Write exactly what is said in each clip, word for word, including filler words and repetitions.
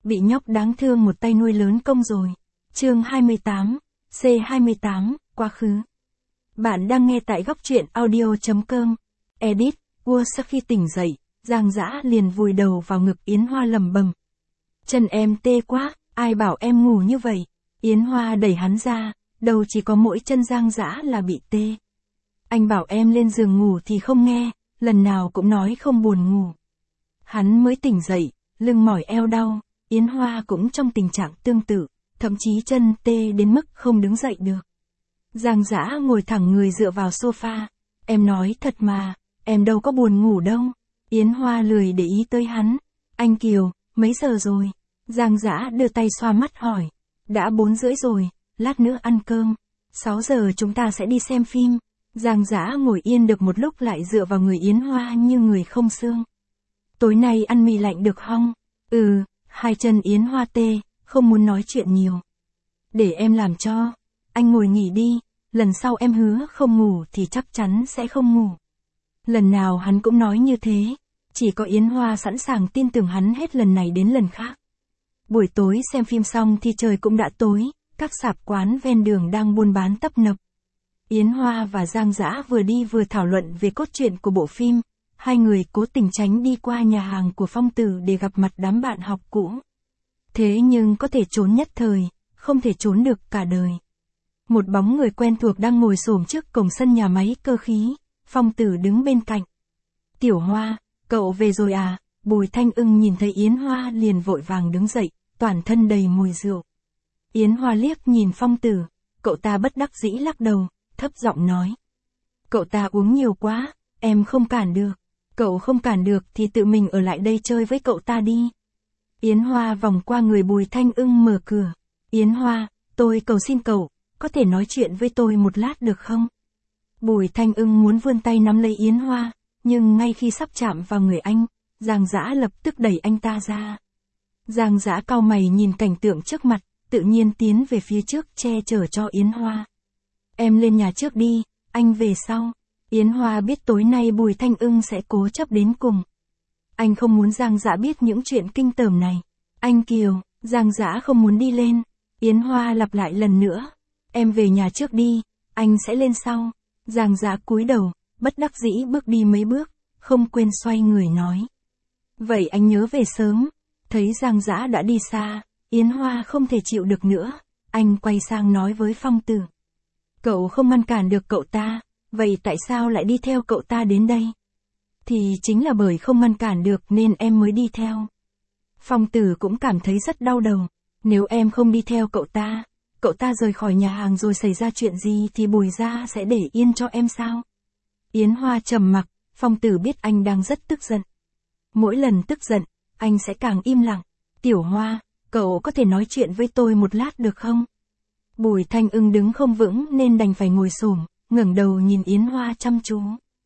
bị nhóc đáng thương một tay nuôi lớn công rồi. Chương hai mươi tám, C hai mươi tám, quá khứ. Bạn đang nghe tại góc truyện audio.com. Edit, Vua sau khi tỉnh dậy, Giang Dã liền vùi đầu vào ngực Yến Hoa lầm bầm. Chân em tê quá, ai bảo em ngủ như vậy. Yến Hoa đẩy hắn ra, đầu chỉ có mỗi chân Giang Dã là bị tê. Anh bảo em lên giường ngủ thì không nghe, lần nào cũng nói không buồn ngủ. Hắn mới tỉnh dậy, lưng mỏi eo đau, Yến Hoa cũng trong tình trạng tương tự, thậm chí chân tê đến mức không đứng dậy được. Giang Dã ngồi thẳng người dựa vào sofa, em nói thật mà, em đâu có buồn ngủ đâu. Yến Hoa lười để ý tới hắn. Anh Kiều, mấy giờ rồi? Giang Dã đưa tay xoa mắt hỏi. Đã bốn rưỡi rồi, lát nữa ăn cơm. Sáu giờ chúng ta sẽ đi xem phim. Giang Dã ngồi yên được một lúc lại dựa vào người Yến Hoa như người không xương. Tối nay ăn mì lạnh được không? Ừ, hai chân Yến Hoa tê, không muốn nói chuyện nhiều. Để em làm cho. Anh ngồi nghỉ đi, lần sau em hứa không ngủ thì chắc chắn sẽ không ngủ. Lần nào hắn cũng nói như thế, chỉ có Yến Hoa sẵn sàng tin tưởng hắn hết lần này đến lần khác. Buổi tối xem phim xong thì trời cũng đã tối, các sạp quán ven đường đang buôn bán tấp nập. Yến Hoa và Giang Dã vừa đi vừa thảo luận về cốt truyện của bộ phim, hai người cố tình tránh đi qua nhà hàng của Phong Tử để gặp mặt đám bạn học cũ. Thế nhưng có thể trốn nhất thời, không thể trốn được cả đời. Một bóng người quen thuộc đang ngồi xổm trước cổng sân nhà máy cơ khí, Phong Tử đứng bên cạnh. Tiểu Hoa, cậu về rồi à? Bùi Thanh Ưng nhìn thấy Yến Hoa liền vội vàng đứng dậy, toàn thân đầy mùi rượu. Yến Hoa liếc nhìn Phong Tử, cậu ta bất đắc dĩ lắc đầu, thấp giọng nói. Cậu ta uống nhiều quá, em không cản được. Cậu không cản được thì tự mình ở lại đây chơi với cậu ta đi. Yến Hoa vòng qua người Bùi Thanh Ưng mở cửa. Yến Hoa, tôi cầu xin cậu, có thể nói chuyện với tôi một lát được không? Bùi Thanh Ưng muốn vươn tay nắm lấy Yến Hoa, nhưng ngay khi sắp chạm vào người anh, Giang Dã lập tức đẩy anh ta ra. Giang Dã cau mày nhìn cảnh tượng trước mặt, tự nhiên tiến về phía trước che chở cho Yến Hoa. Em lên nhà trước đi, anh về sau. Yến Hoa biết tối nay Bùi Thanh Ưng sẽ cố chấp đến cùng. Anh không muốn Giang Dã biết những chuyện kinh tởm này. Anh Kiều, Giang Dã không muốn đi lên. Yến Hoa lặp lại lần nữa. Em về nhà trước đi, anh sẽ lên sau. Giang Dã cúi đầu, bất đắc dĩ bước đi mấy bước, không quên xoay người nói. Vậy anh nhớ về sớm. Thấy Giang Dã đã đi xa, Yến Hoa không thể chịu được nữa. Anh quay sang nói với Phong Tử. Cậu không ngăn cản được cậu ta, vậy tại sao lại đi theo cậu ta đến đây? Thì chính là bởi không ngăn cản được nên em mới đi theo. Phong Tử cũng cảm thấy rất đau đầu. Nếu em không đi theo cậu ta, cậu ta rời khỏi nhà hàng rồi xảy ra chuyện gì thì Bùi gia sẽ để yên cho em sao? Yến Hoa trầm mặc, Phong Tử biết anh đang rất tức giận. Mỗi lần tức giận, anh sẽ càng im lặng. Tiểu Hoa, cậu có thể nói chuyện với tôi một lát được không? Bùi Thanh Ưng đứng không vững nên đành phải ngồi xổm, ngẩng đầu nhìn Yến Hoa chăm chú.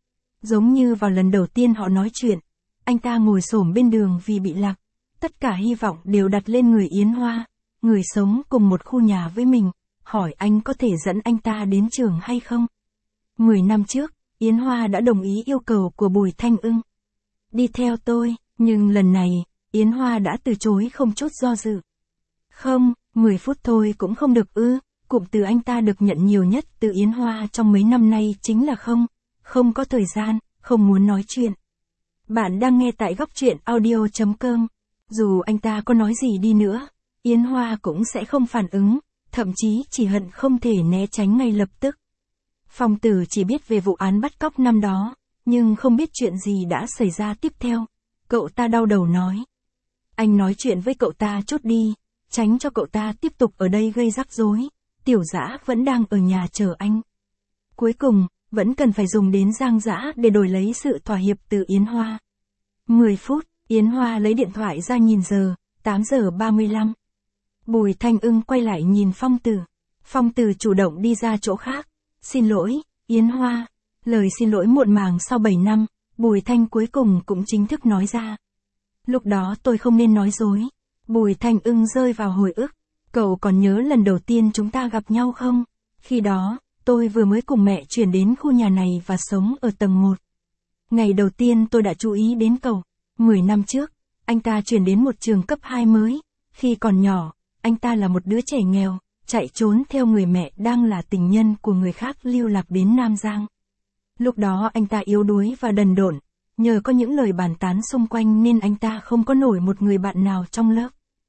Giống như vào lần đầu tiên họ nói chuyện, anh ta ngồi xổm bên đường vì bị lạc. Tất cả hy vọng đều đặt lên người Yến Hoa, người sống cùng một khu nhà với mình, hỏi anh có thể dẫn anh ta đến trường hay không? Mười năm trước, Yến Hoa đã đồng ý yêu cầu của Bùi Thanh Ưng. Đi theo tôi, nhưng lần này, Yến Hoa đã từ chối không chút do dự. Không, mười phút thôi cũng không được ư, cụm từ anh ta được nhận nhiều nhất từ Yến Hoa trong mấy năm nay chính là không, không có thời gian, không muốn nói chuyện. Bạn đang nghe tại góc truyện audio.com, dù anh ta có nói gì đi nữa, Yến Hoa cũng sẽ không phản ứng, thậm chí chỉ hận không thể né tránh ngay lập tức. Phong Tử chỉ biết về vụ án bắt cóc năm đó, nhưng không biết chuyện gì đã xảy ra tiếp theo. Cậu ta đau đầu nói. Anh nói chuyện với cậu ta chút đi, tránh cho cậu ta tiếp tục ở đây gây rắc rối. Tiểu Dã vẫn đang ở nhà chờ anh. Cuối cùng, vẫn cần phải dùng đến Giang Dã để đổi lấy sự thỏa hiệp từ Yến Hoa. mười phút, Yến Hoa lấy điện thoại ra nhìn giờ, tám giờ ba mươi lăm. Bùi Thanh Ưng quay lại nhìn Phong Tử. Phong Tử chủ động đi ra chỗ khác. Xin lỗi, Yến Hoa. Lời xin lỗi muộn màng sau bảy năm, Bùi Thanh cuối cùng cũng chính thức nói ra. Lúc đó tôi không nên nói dối. Bùi Thanh Ưng rơi vào hồi ức. Cậu còn nhớ lần đầu tiên chúng ta gặp nhau không? Khi đó, tôi vừa mới cùng mẹ chuyển đến khu nhà này và sống ở tầng một. Ngày đầu tiên tôi đã chú ý đến cậu. Mười năm trước, anh ta chuyển đến một trường cấp hai mới. Khi còn nhỏ, anh ta là một đứa trẻ nghèo, chạy trốn theo người mẹ đang là tình nhân của người khác lưu lạc đến Nam Giang. Lúc đó anh ta yếu đuối và đần độn, nhờ có những lời bàn tán xung quanh nên anh ta không có nổi một người bạn nào trong lớp.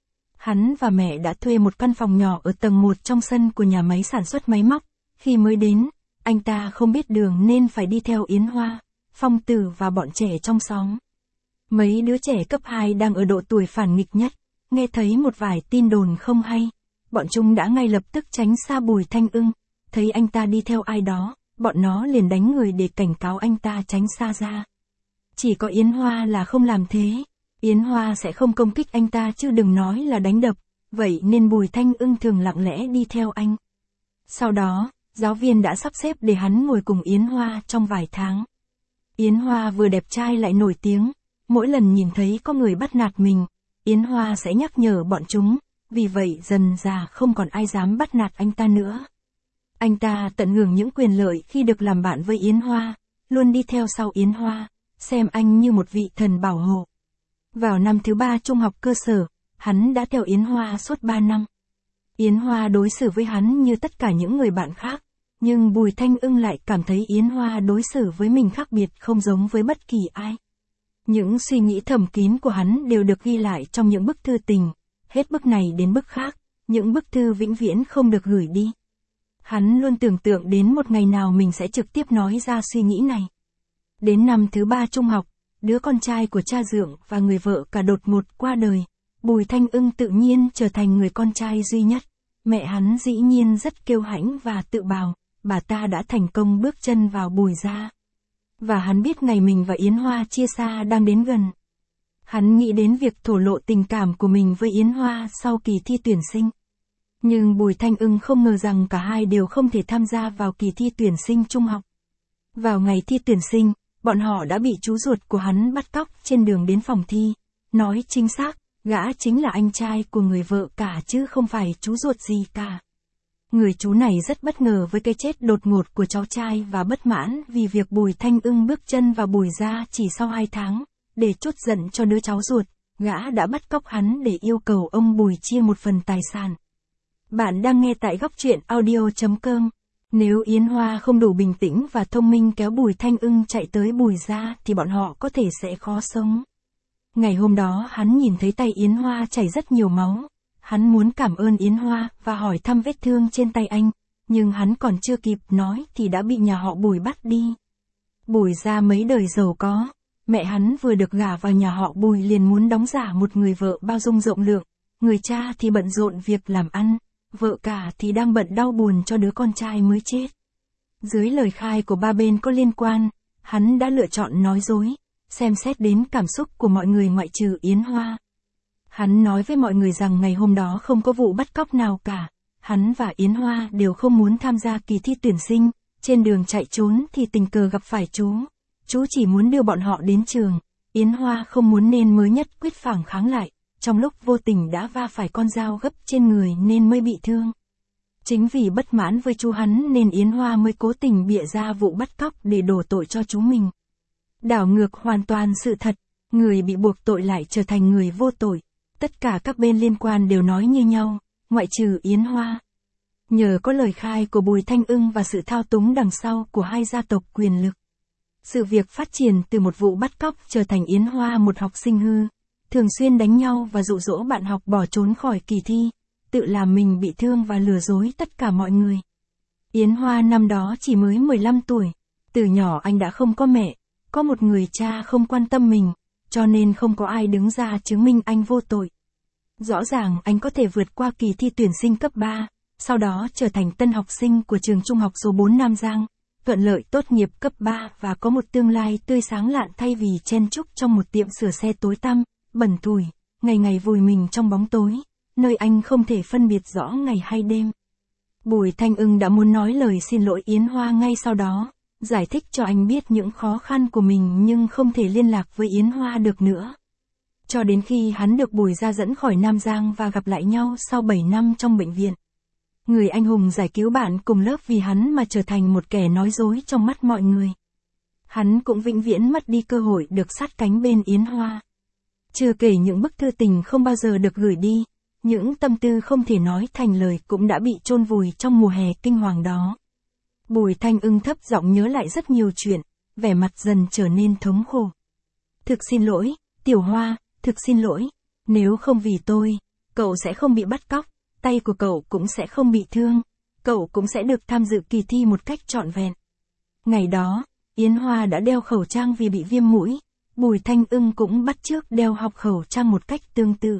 Hắn và mẹ đã thuê một căn phòng nhỏ ở tầng một trong sân của nhà máy sản xuất máy móc. Khi mới đến, anh ta không biết đường nên phải đi theo Yến Hoa, Phong Tử và bọn trẻ trong xóm. Mấy đứa trẻ cấp hai đang ở độ tuổi phản nghịch nhất, nghe thấy một vài tin đồn không hay, bọn chúng đã ngay lập tức tránh xa Bùi Thanh Ưng, thấy anh ta đi theo ai đó, bọn nó liền đánh người để cảnh cáo anh ta tránh xa ra. Chỉ có Yến Hoa là không làm thế, Yến Hoa sẽ không công kích anh ta chứ đừng nói là đánh đập, vậy nên Bùi Thanh Ưng thường lặng lẽ đi theo anh. Sau đó, giáo viên đã sắp xếp để hắn ngồi cùng Yến Hoa trong vài tháng. Yến Hoa vừa đẹp trai lại nổi tiếng, mỗi lần nhìn thấy có người bắt nạt mình, Yến Hoa sẽ nhắc nhở bọn chúng, vì vậy dần dà không còn ai dám bắt nạt anh ta nữa. Anh ta tận hưởng những quyền lợi khi được làm bạn với Yến Hoa, luôn đi theo sau Yến Hoa, xem anh như một vị thần bảo hộ. Vào năm thứ ba trung học cơ sở, hắn đã theo Yến Hoa suốt ba năm. Yến Hoa đối xử với hắn như tất cả những người bạn khác, nhưng Bùi Thanh Ưng lại cảm thấy Yến Hoa đối xử với mình khác biệt không giống với bất kỳ ai. Những suy nghĩ thầm kín của hắn đều được ghi lại trong những bức thư tình, hết bức này đến bức khác, những bức thư vĩnh viễn không được gửi đi. Hắn luôn tưởng tượng đến một ngày nào mình sẽ trực tiếp nói ra suy nghĩ này. Đến năm thứ ba trung học, đứa con trai của cha dượng và người vợ cả đột ngột qua đời, Bùi Thanh Ưng tự nhiên trở thành người con trai duy nhất. Mẹ hắn dĩ nhiên rất kiêu hãnh và tự bào, bà ta đã thành công bước chân vào Bùi gia. Và hắn biết ngày mình và Yến Hoa chia xa đang đến gần. Hắn nghĩ đến việc thổ lộ tình cảm của mình với Yến Hoa sau kỳ thi tuyển sinh. Nhưng Bùi Thanh Ưng không ngờ rằng cả hai đều không thể tham gia vào kỳ thi tuyển sinh trung học. Vào ngày thi tuyển sinh, bọn họ đã bị chú ruột của hắn bắt cóc trên đường đến phòng thi. Nói chính xác, gã chính là anh trai của người vợ cả chứ không phải chú ruột gì cả. Người chú này rất bất ngờ với cái chết đột ngột của cháu trai và bất mãn vì việc Bùi Thanh Ưng bước chân vào Bùi gia chỉ sau hai tháng. Để trút giận cho đứa cháu ruột, gã đã bắt cóc hắn để yêu cầu ông Bùi chia một phần tài sản. Bạn đang nghe tại góc truyện audio chấm com. Nếu Yến Hoa không đủ bình tĩnh và thông minh kéo Bùi Thanh Ưng chạy tới Bùi gia thì bọn họ có thể sẽ khó sống. Ngày hôm đó hắn nhìn thấy tay Yến Hoa chảy rất nhiều máu. Hắn muốn cảm ơn Yến Hoa và hỏi thăm vết thương trên tay anh, nhưng hắn còn chưa kịp nói thì đã bị nhà họ Bùi bắt đi. Bùi gia mấy đời giàu có, mẹ hắn vừa được gả vào nhà họ Bùi liền muốn đóng giả một người vợ bao dung rộng lượng, người cha thì bận rộn việc làm ăn, vợ cả thì đang bận đau buồn cho đứa con trai mới chết. Dưới lời khai của ba bên có liên quan, hắn đã lựa chọn nói dối, xem xét đến cảm xúc của mọi người ngoại trừ Yến Hoa. Hắn nói với mọi người rằng ngày hôm đó không có vụ bắt cóc nào cả, hắn và Yến Hoa đều không muốn tham gia kỳ thi tuyển sinh, trên đường chạy trốn thì tình cờ gặp phải chú. Chú chỉ muốn đưa bọn họ đến trường, Yến Hoa không muốn nên mới nhất quyết phản kháng lại, trong lúc vô tình đã va phải con dao gấp trên người nên mới bị thương. Chính vì bất mãn với chú hắn nên Yến Hoa mới cố tình bịa ra vụ bắt cóc để đổ tội cho chú mình. Đảo ngược hoàn toàn sự thật, người bị buộc tội lại trở thành người vô tội. Tất cả các bên liên quan đều nói như nhau, ngoại trừ Yến Hoa. Nhờ có lời khai của Bùi Thanh Ưng và sự thao túng đằng sau của hai gia tộc quyền lực, sự việc phát triển từ một vụ bắt cóc trở thành Yến Hoa một học sinh hư, thường xuyên đánh nhau và dụ dỗ bạn học bỏ trốn khỏi kỳ thi, tự làm mình bị thương và lừa dối tất cả mọi người. Yến Hoa năm đó chỉ mới mười lăm tuổi, từ nhỏ anh đã không có mẹ, có một người cha không quan tâm mình, cho nên không có ai đứng ra chứng minh anh vô tội. Rõ ràng anh có thể vượt qua kỳ thi tuyển sinh cấp ba, sau đó trở thành tân học sinh của trường trung học số bốn Nam Giang, thuận lợi tốt nghiệp cấp ba và có một tương lai tươi sáng lạn thay vì chen chúc trong một tiệm sửa xe tối tăm, bẩn thủi, ngày ngày vùi mình trong bóng tối, nơi anh không thể phân biệt rõ ngày hay đêm. Bùi Thanh Ưng đã muốn nói lời xin lỗi Yến Hoa ngay sau đó, giải thích cho anh biết những khó khăn của mình nhưng không thể liên lạc với Yến Hoa được nữa. Cho đến khi hắn được Bùi gia dẫn khỏi Nam Giang và gặp lại nhau sau bảy năm trong bệnh viện. Người anh hùng giải cứu bạn cùng lớp vì hắn mà trở thành một kẻ nói dối trong mắt mọi người. Hắn cũng vĩnh viễn mất đi cơ hội được sát cánh bên Yến Hoa. Chưa kể những bức thư tình không bao giờ được gửi đi, những tâm tư không thể nói thành lời cũng đã bị chôn vùi trong mùa hè kinh hoàng đó. Bùi Thanh Ưng thấp giọng nhớ lại rất nhiều chuyện, vẻ mặt dần trở nên thống khổ. Thực xin lỗi, Tiểu Hoa, thực xin lỗi, nếu không vì tôi, cậu sẽ không bị bắt cóc, tay của cậu cũng sẽ không bị thương, cậu cũng sẽ được tham dự kỳ thi một cách trọn vẹn. Ngày đó, Yến Hoa đã đeo khẩu trang vì bị viêm mũi, Bùi Thanh Ưng cũng bắt chước đeo học khẩu trang một cách tương tự.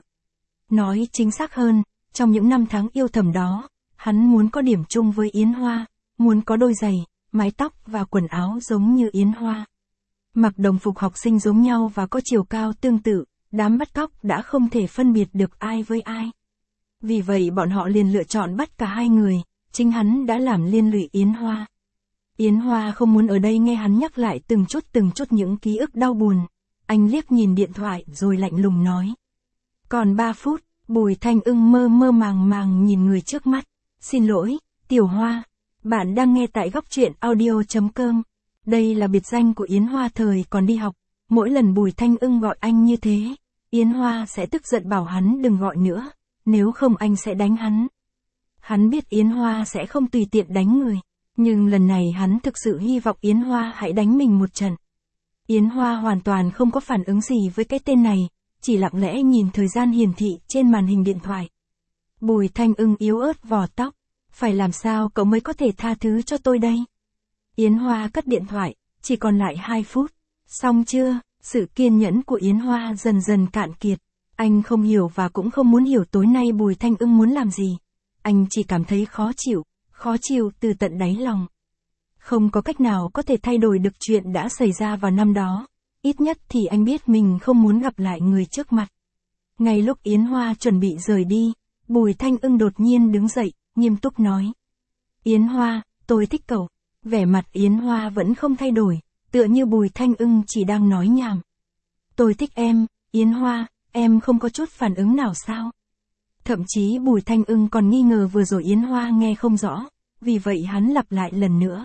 Nói chính xác hơn, trong những năm tháng yêu thầm đó, hắn muốn có điểm chung với Yến Hoa, muốn có đôi giày, mái tóc và quần áo giống như Yến Hoa. Mặc đồng phục học sinh giống nhau và có chiều cao tương tự, đám bắt cóc đã không thể phân biệt được ai với ai. Vì vậy bọn họ liền lựa chọn bắt cả hai người, chính hắn đã làm liên lụy Yến Hoa. Yến Hoa không muốn ở đây nghe hắn nhắc lại từng chút từng chút những ký ức đau buồn. Anh liếc nhìn điện thoại rồi lạnh lùng nói. Còn ba phút, Bùi Thanh Ưng mơ mơ màng màng nhìn người trước mắt. Xin lỗi, Tiểu Hoa. Bạn đang nghe tại góc truyện audio chấm com. Đây là biệt danh của Yến Hoa thời còn đi học. Mỗi lần Bùi Thanh Ưng gọi anh như thế, Yến Hoa sẽ tức giận bảo hắn đừng gọi nữa, nếu không anh sẽ đánh hắn. Hắn biết Yến Hoa sẽ không tùy tiện đánh người, nhưng lần này hắn thực sự hy vọng Yến Hoa hãy đánh mình một trận. Yến Hoa hoàn toàn không có phản ứng gì với cái tên này, chỉ lặng lẽ nhìn thời gian hiển thị trên màn hình điện thoại. Bùi Thanh Ưng yếu ớt vò tóc, phải làm sao cậu mới có thể tha thứ cho tôi đây? Yến Hoa cất điện thoại, chỉ còn lại hai phút. Xong chưa? Sự kiên nhẫn của Yến Hoa dần dần cạn kiệt. Anh không hiểu và cũng không muốn hiểu tối nay Bùi Thanh Ưng muốn làm gì. Anh chỉ cảm thấy khó chịu, khó chịu từ tận đáy lòng. Không có cách nào có thể thay đổi được chuyện đã xảy ra vào năm đó. Ít nhất thì anh biết mình không muốn gặp lại người trước mặt. Ngay lúc Yến Hoa chuẩn bị rời đi, Bùi Thanh Ưng đột nhiên đứng dậy, nghiêm túc nói. Yến Hoa, tôi thích cậu. Vẻ mặt Yến Hoa vẫn không thay đổi, tựa như Bùi Thanh Ưng chỉ đang nói nhảm. Tôi thích em, Yến Hoa, em không có chút phản ứng nào sao? Thậm chí Bùi Thanh Ưng còn nghi ngờ vừa rồi Yến Hoa nghe không rõ, vì vậy hắn lặp lại lần nữa.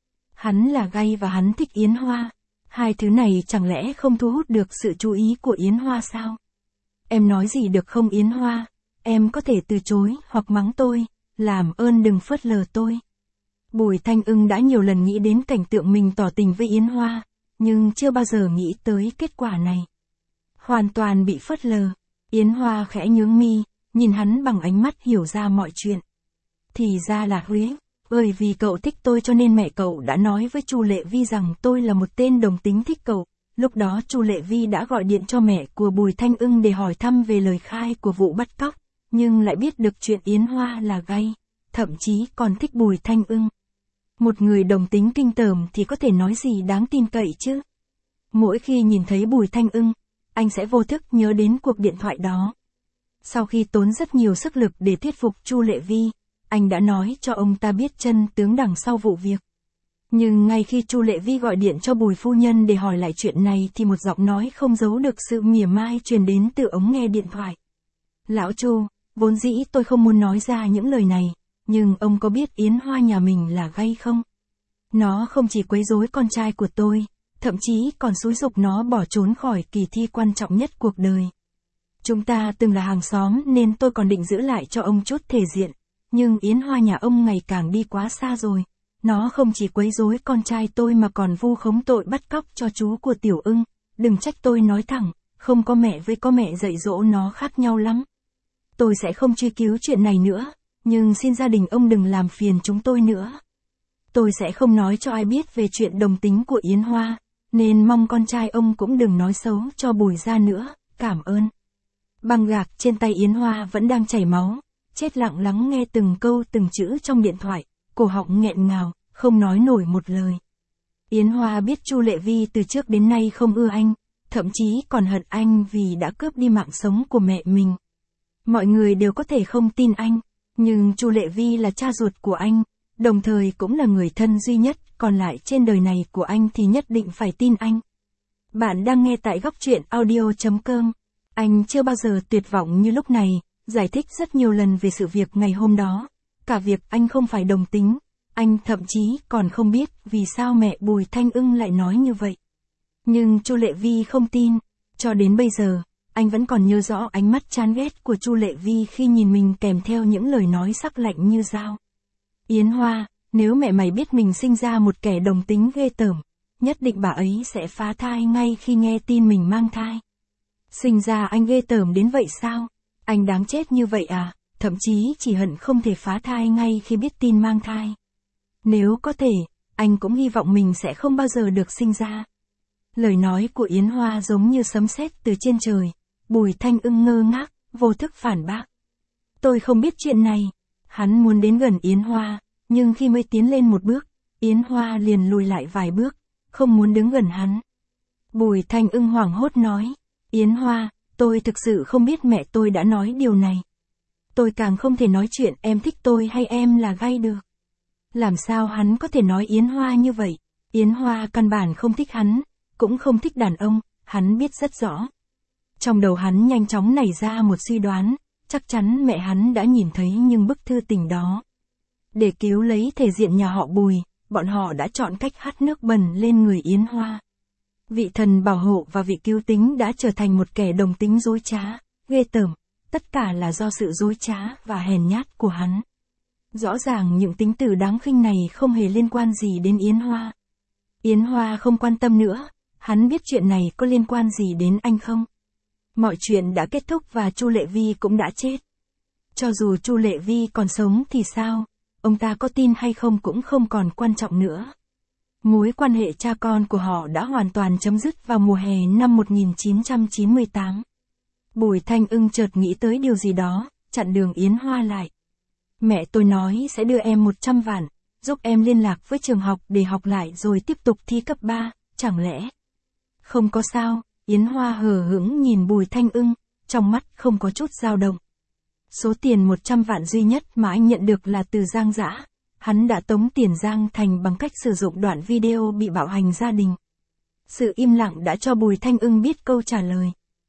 Hắn là gay và hắn thích Yến Hoa. Hai thứ này chẳng lẽ không thu hút được sự chú ý của Yến Hoa sao? Em nói gì được không Yến Hoa? Em có thể từ chối hoặc mắng tôi, làm ơn đừng phớt lờ tôi. Bùi Thanh Ưng đã nhiều lần nghĩ đến cảnh tượng mình tỏ tình với Yến Hoa, nhưng chưa bao giờ nghĩ tới kết quả này. Hoàn toàn bị phớt lờ, Yến Hoa khẽ nhướng mi, nhìn hắn bằng ánh mắt hiểu ra mọi chuyện. Thì ra là Huế, bởi vì cậu thích tôi cho nên mẹ cậu đã nói với Chu Lệ Vi rằng tôi là một tên đồng tính thích cậu. Lúc đó Chu Lệ Vi đã gọi điện cho mẹ của Bùi Thanh Ưng để hỏi thăm về lời khai của vụ bắt cóc, nhưng lại biết được chuyện Yến Hoa là gay, thậm chí còn thích Bùi Thanh Ưng. Một người đồng tính kinh tởm thì có thể nói gì đáng tin cậy chứ? Mỗi khi nhìn thấy Bùi Thanh Ưng, anh sẽ vô thức nhớ đến cuộc điện thoại đó. Sau khi tốn rất nhiều sức lực để thuyết phục Chu Lệ Vi, anh đã nói cho ông ta biết chân tướng đằng sau vụ việc. Nhưng ngay khi Chu Lệ Vi gọi điện cho Bùi phu nhân để hỏi lại chuyện này thì một giọng nói không giấu được sự mỉa mai truyền đến từ ống nghe điện thoại. Lão Chu, vốn dĩ tôi không muốn nói ra những lời này, nhưng ông có biết Yến Hoa nhà mình là gay không? Nó không chỉ quấy rối con trai của tôi, thậm chí còn xúi giục nó bỏ trốn khỏi kỳ thi quan trọng nhất cuộc đời. Chúng ta từng là hàng xóm nên tôi còn định giữ lại cho ông chút thể diện, nhưng Yến Hoa nhà ông ngày càng đi quá xa rồi. Nó không chỉ quấy rối con trai tôi mà còn vu khống tội bắt cóc cho chú của Tiểu Ưng. Đừng trách tôi nói thẳng, không có mẹ với có mẹ dạy dỗ nó khác nhau lắm. Tôi sẽ không truy cứu chuyện này nữa, nhưng xin gia đình ông đừng làm phiền chúng tôi nữa. Tôi sẽ không nói cho ai biết về chuyện đồng tính của Yến Hoa, nên mong con trai ông cũng đừng nói xấu cho Bùi gia nữa, cảm ơn. Băng gạc trên tay Yến Hoa vẫn đang chảy máu, chết lặng lắng nghe từng câu từng chữ trong điện thoại, cổ họng nghẹn ngào, không nói nổi một lời. Yến Hoa biết Chu Lệ Vi từ trước đến nay không ưa anh, thậm chí còn hận anh vì đã cướp đi mạng sống của mẹ mình. Mọi người đều có thể không tin anh, nhưng Chu Lệ Vi là cha ruột của anh, đồng thời cũng là người thân duy nhất còn lại trên đời này của anh thì nhất định phải tin anh. Bạn đang nghe tại góc truyện audio chấm com. Anh chưa bao giờ tuyệt vọng như lúc này, giải thích rất nhiều lần về sự việc ngày hôm đó. Cả việc anh không phải đồng tính, anh thậm chí còn không biết vì sao mẹ Bùi Thanh Ưng lại nói như vậy. Nhưng Chu Lệ Vi không tin, cho đến bây giờ, anh vẫn còn nhớ rõ ánh mắt chán ghét của Chu Lệ Vi khi nhìn mình kèm theo những lời nói sắc lạnh như dao. Yến Hoa, nếu mẹ mày biết mình sinh ra một kẻ đồng tính ghê tởm, nhất định bà ấy sẽ phá thai ngay khi nghe tin mình mang thai. Sinh ra anh ghê tởm đến vậy sao? Anh đáng chết như vậy à? Thậm chí chỉ hận không thể phá thai ngay khi biết tin mang thai. Nếu có thể, anh cũng hy vọng mình sẽ không bao giờ được sinh ra. Lời nói của Yến Hoa giống như sấm sét từ trên trời. Bùi Thanh Ưng ngơ ngác, vô thức phản bác. Tôi không biết chuyện này. Hắn muốn đến gần Yến Hoa, nhưng khi mới tiến lên một bước, Yến Hoa liền lùi lại vài bước, không muốn đứng gần hắn. Bùi Thanh Ưng hoảng hốt nói, Yến Hoa, tôi thực sự không biết mẹ tôi đã nói điều này. Tôi càng không thể nói chuyện em thích tôi hay em là gay được. Làm sao hắn có thể nói Yến Hoa như vậy? Yến Hoa căn bản không thích hắn, cũng không thích đàn ông, hắn biết rất rõ. Trong đầu hắn nhanh chóng nảy ra một suy đoán, chắc chắn mẹ hắn đã nhìn thấy những bức thư tình đó. Để cứu lấy thể diện nhà họ Bùi, bọn họ đã chọn cách hắt nước bẩn lên người Yến Hoa. Vị thần bảo hộ và vị cứu tính đã trở thành một kẻ đồng tính dối trá, ghê tởm, tất cả là do sự dối trá và hèn nhát của hắn. Rõ ràng những tính từ đáng khinh này không hề liên quan gì đến Yến Hoa. Yến Hoa không quan tâm nữa, hắn biết chuyện này có liên quan gì đến anh không. Mọi chuyện đã kết thúc và Chu Lệ Vi cũng đã chết. Cho dù Chu Lệ Vi còn sống thì sao, ông ta có tin hay không cũng không còn quan trọng nữa. Mối quan hệ cha con của họ đã hoàn toàn chấm dứt vào mùa hè năm một nghìn chín trăm chín mươi tám. Bùi Thanh Ưng chợt nghĩ tới điều gì đó, chặn đường Yến Hoa lại. Mẹ tôi nói sẽ đưa em một trăm vạn, giúp em liên lạc với trường học để học lại rồi tiếp tục thi cấp ba, chẳng lẽ? Không có sao, Yến Hoa hờ hững nhìn Bùi Thanh Ưng, trong mắt không có chút dao động. Số tiền một trăm vạn duy nhất mà anh nhận được là từ Giang Dã. Hắn đã tống tiền Giang Thành bằng cách sử dụng đoạn video bị bạo hành gia đình. Sự im lặng đã cho Bùi Thanh Ưng biết câu trả lời.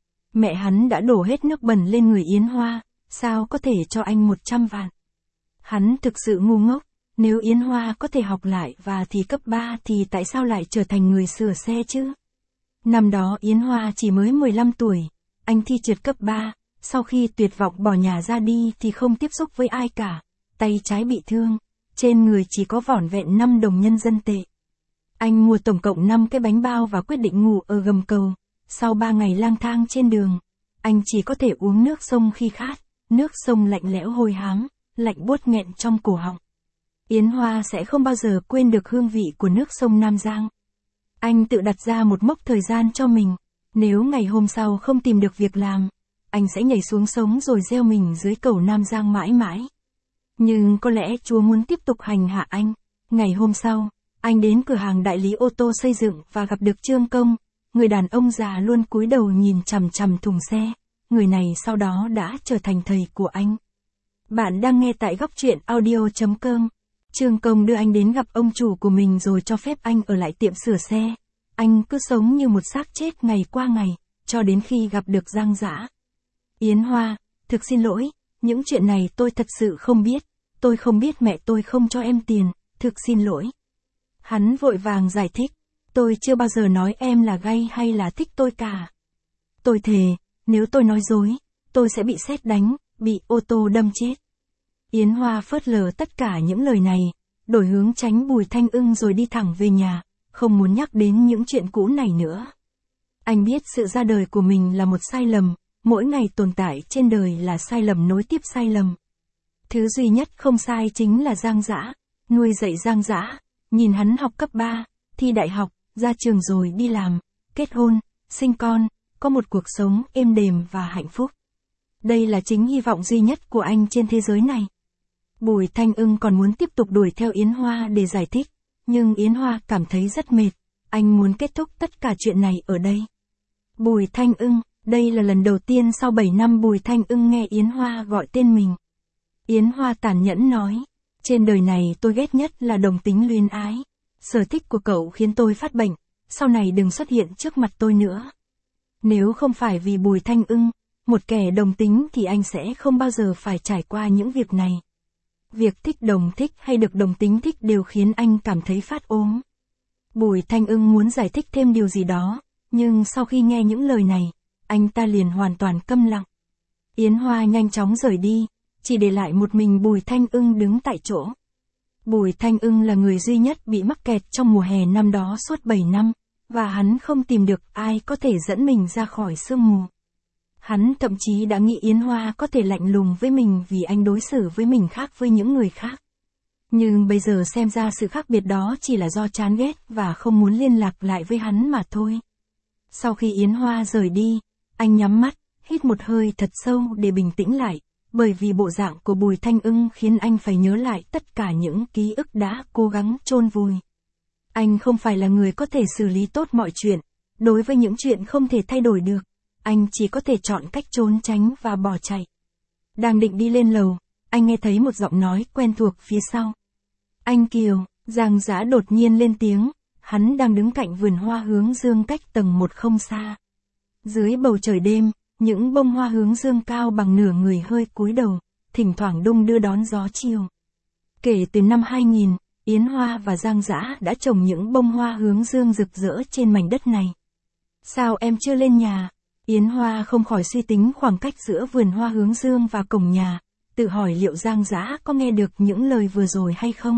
Mẹ hắn đã đổ hết nước bẩn lên người Yến Hoa, sao có thể cho anh một trăm vạn? Hắn thực sự ngu ngốc, nếu Yến Hoa có thể học lại và thi cấp ba thì tại sao lại trở thành người sửa xe chứ? Năm đó Yến Hoa chỉ mới mười lăm tuổi, anh thi trượt cấp ba, sau khi tuyệt vọng bỏ nhà ra đi thì không tiếp xúc với ai cả, tay trái bị thương, trên người chỉ có vỏn vẹn năm đồng nhân dân tệ. Anh mua tổng cộng năm cái bánh bao và quyết định ngủ ở gầm cầu, sau ba ngày lang thang trên đường, anh chỉ có thể uống nước sông khi khát, nước sông lạnh lẽo hôi hám, lạnh buốt nghẹn trong cổ họng. Yến Hoa sẽ không bao giờ quên được hương vị của nước sông Nam Giang. Anh tự đặt ra một mốc thời gian cho mình, nếu ngày hôm sau không tìm được việc làm, anh sẽ nhảy xuống sống rồi gieo mình dưới cầu Nam Giang mãi mãi. Nhưng có lẽ Chúa muốn tiếp tục hành hạ anh. Ngày hôm sau, anh đến cửa hàng đại lý ô tô xây dựng và gặp được Trương Công, người đàn ông già luôn cúi đầu nhìn chằm chằm thùng xe. Người này sau đó đã trở thành thầy của anh. Bạn đang nghe tại góc truyện audio chấm com. Trương Công đưa anh đến gặp ông chủ của mình rồi cho phép anh ở lại tiệm sửa xe. Anh cứ sống như một xác chết ngày qua ngày, cho đến khi gặp được Giang Dã. Yến Hoa, thực xin lỗi, những chuyện này tôi thật sự không biết, tôi không biết mẹ tôi không cho em tiền, thực xin lỗi. Hắn vội vàng giải thích, tôi chưa bao giờ nói em là gay hay là thích tôi cả. Tôi thề, nếu tôi nói dối, tôi sẽ bị sét đánh, bị ô tô đâm chết. Yến Hoa phớt lờ tất cả những lời này, đổi hướng tránh Bùi Thanh Ưng rồi đi thẳng về nhà, không muốn nhắc đến những chuyện cũ này nữa. Anh biết sự ra đời của mình là một sai lầm, mỗi ngày tồn tại trên đời là sai lầm nối tiếp sai lầm. Thứ duy nhất không sai chính là Giang Dã, nuôi dạy Giang Dã, nhìn hắn học cấp ba, thi đại học, ra trường rồi đi làm, kết hôn, sinh con, có một cuộc sống êm đềm và hạnh phúc. Đây là chính hy vọng duy nhất của anh trên thế giới này. Bùi Thanh Ưng còn muốn tiếp tục đuổi theo Yến Hoa để giải thích, nhưng Yến Hoa cảm thấy rất mệt, anh muốn kết thúc tất cả chuyện này ở đây. Bùi Thanh Ưng, đây là lần đầu tiên sau bảy năm Bùi Thanh Ưng nghe Yến Hoa gọi tên mình. Yến Hoa tàn nhẫn nói, trên đời này tôi ghét nhất là đồng tính luyến ái. Sở thích của cậu khiến tôi phát bệnh, sau này đừng xuất hiện trước mặt tôi nữa. Nếu không phải vì Bùi Thanh Ưng, một kẻ đồng tính thì anh sẽ không bao giờ phải trải qua những việc này. Việc thích đồng thích hay được đồng tính thích đều khiến anh cảm thấy phát ốm. Bùi Thanh Ưng muốn giải thích thêm điều gì đó, nhưng sau khi nghe những lời này, anh ta liền hoàn toàn câm lặng. Yến Hoa nhanh chóng rời đi, chỉ để lại một mình Bùi Thanh Ưng đứng tại chỗ. Bùi Thanh Ưng là người duy nhất bị mắc kẹt trong mùa hè năm đó suốt bảy năm, và hắn không tìm được ai có thể dẫn mình ra khỏi sương mù. Hắn thậm chí đã nghĩ Yến Hoa có thể lạnh lùng với mình vì anh đối xử với mình khác với những người khác. Nhưng bây giờ xem ra sự khác biệt đó chỉ là do chán ghét và không muốn liên lạc lại với hắn mà thôi. Sau khi Yến Hoa rời đi, anh nhắm mắt, hít một hơi thật sâu để bình tĩnh lại, bởi vì bộ dạng của Bùi Thanh Ưng khiến anh phải nhớ lại tất cả những ký ức đã cố gắng chôn vùi. Anh không phải là người có thể xử lý tốt mọi chuyện, đối với những chuyện không thể thay đổi được, anh chỉ có thể chọn cách trốn tránh và bỏ chạy. Đang định đi lên lầu, anh nghe thấy một giọng nói quen thuộc phía sau. Anh Kiều, Giang Dã đột nhiên lên tiếng, hắn đang đứng cạnh vườn hoa hướng dương cách tầng một không xa. Dưới bầu trời đêm, những bông hoa hướng dương cao bằng nửa người hơi cúi đầu, thỉnh thoảng đung đưa đón gió chiều. Kể từ năm hai nghìn, Yến Hoa và Giang Dã đã trồng những bông hoa hướng dương rực rỡ trên mảnh đất này. Sao em chưa lên nhà? Yến Hoa không khỏi suy tính khoảng cách giữa vườn hoa hướng dương và cổng nhà, tự hỏi liệu Giang Dã có nghe được những lời vừa rồi hay không.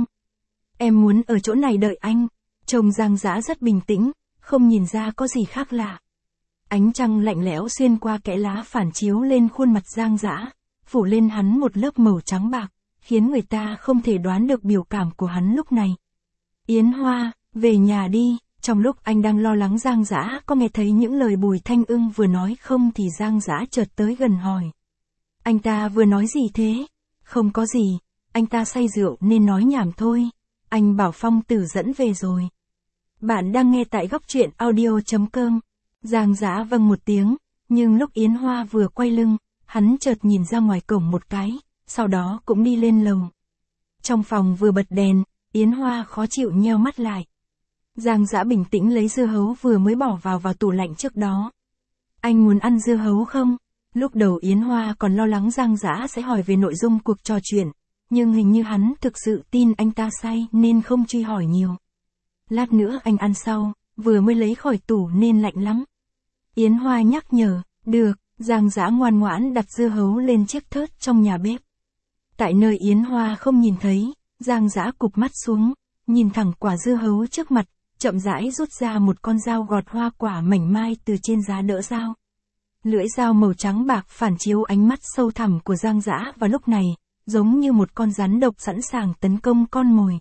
Em muốn ở chỗ này đợi anh. Trông Giang Dã rất bình tĩnh, không nhìn ra có gì khác lạ. Ánh trăng lạnh lẽo xuyên qua kẽ lá phản chiếu lên khuôn mặt Giang Dã, phủ lên hắn một lớp màu trắng bạc, khiến người ta không thể đoán được biểu cảm của hắn lúc này. Yến Hoa, về nhà đi. Trong lúc anh đang lo lắng Giang Dã có nghe thấy những lời Bùi Thanh Ưng vừa nói không thì Giang Dã chợt tới gần hỏi. Anh ta vừa nói gì thế? Không có gì, anh ta say rượu nên nói nhảm thôi. Anh bảo Phong Tử dẫn về rồi. Bạn đang nghe tại góc truyện audio chấm com. Giang Dã vâng một tiếng, nhưng lúc Yến Hoa vừa quay lưng, hắn chợt nhìn ra ngoài cổng một cái, sau đó cũng đi lên lầu. Trong phòng vừa bật đèn, Yến Hoa khó chịu nheo mắt lại. Giang Dã bình tĩnh lấy dưa hấu vừa mới bỏ vào vào tủ lạnh trước đó. Anh muốn ăn dưa hấu không? Lúc đầu Yến Hoa còn lo lắng Giang Dã sẽ hỏi về nội dung cuộc trò chuyện, nhưng hình như hắn thực sự tin anh ta say nên không truy hỏi nhiều. Lát nữa anh ăn sau, vừa mới lấy khỏi tủ nên lạnh lắm. Yến Hoa nhắc nhở, được, Giang Dã ngoan ngoãn đặt dưa hấu lên chiếc thớt trong nhà bếp. Tại nơi Yến Hoa không nhìn thấy, Giang Dã cụp mắt xuống, nhìn thẳng quả dưa hấu trước mặt, chậm rãi rút ra một con dao gọt hoa quả mảnh mai từ trên giá đỡ dao. Lưỡi dao màu trắng bạc phản chiếu ánh mắt sâu thẳm của Giang Dã vào lúc này, giống như một con rắn độc sẵn sàng tấn công con mồi.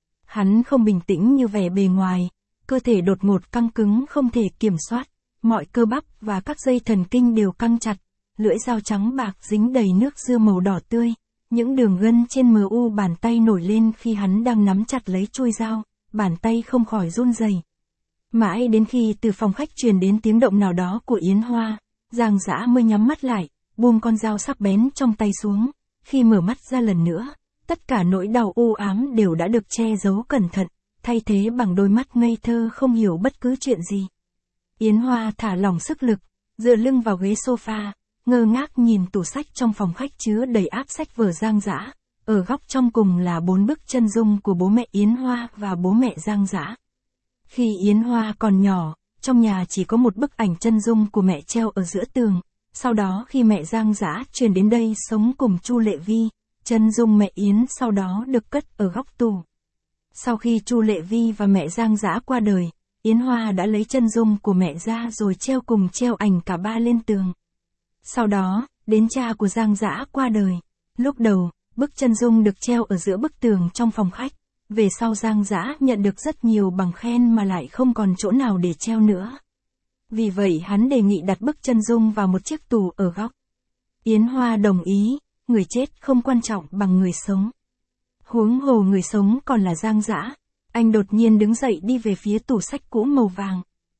Hắn không bình tĩnh như vẻ bề ngoài, cơ thể đột ngột căng cứng không thể kiểm soát, mọi cơ bắp và các dây thần kinh đều căng chặt, lưỡi dao trắng bạc dính đầy nước dưa màu đỏ tươi, những đường gân trên mờ u bàn tay nổi lên khi hắn đang nắm chặt lấy chuôi dao, bàn tay không khỏi run rẩy. Mãi đến khi từ phòng khách truyền đến tiếng động nào đó của Yến Hoa, Giang Dã mới nhắm mắt lại, buông con dao sắc bén trong tay xuống. Khi mở mắt ra lần nữa, tất cả nỗi đau u ám đều đã được che giấu cẩn thận, thay thế bằng đôi mắt ngây thơ không hiểu bất cứ chuyện gì. Yến Hoa thả lỏng sức lực, dựa lưng vào ghế sofa, ngơ ngác nhìn tủ sách trong phòng khách chứa đầy áp sách vở Giang Dã. Ở góc trong cùng là bốn bức chân dung của bố mẹ Yến Hoa và bố mẹ Giang Dã. Khi Yến Hoa còn nhỏ, trong nhà chỉ có một bức ảnh chân dung của mẹ treo ở giữa tường. Sau đó khi mẹ Giang Dã chuyển đến đây sống cùng Chu Lệ Vi, chân dung mẹ Yến sau đó được cất ở góc tủ. Sau khi Chu Lệ Vi và mẹ Giang Dã qua đời, Yến Hoa đã lấy chân dung của mẹ ra rồi treo cùng treo ảnh cả ba lên tường. Sau đó, đến cha của Giang Dã qua đời. Lúc đầu, bức chân dung được treo ở giữa bức tường trong phòng khách. Về sau Giang Dã nhận được rất nhiều bằng khen mà lại không còn chỗ nào để treo nữa. Vì vậy hắn đề nghị đặt bức chân dung vào một chiếc tủ ở góc. Yến Hoa đồng ý, người chết không quan trọng bằng người sống. Huống hồ người sống còn là Giang Dã. Anh đột nhiên đứng dậy đi về phía tủ sách cũ màu vàng.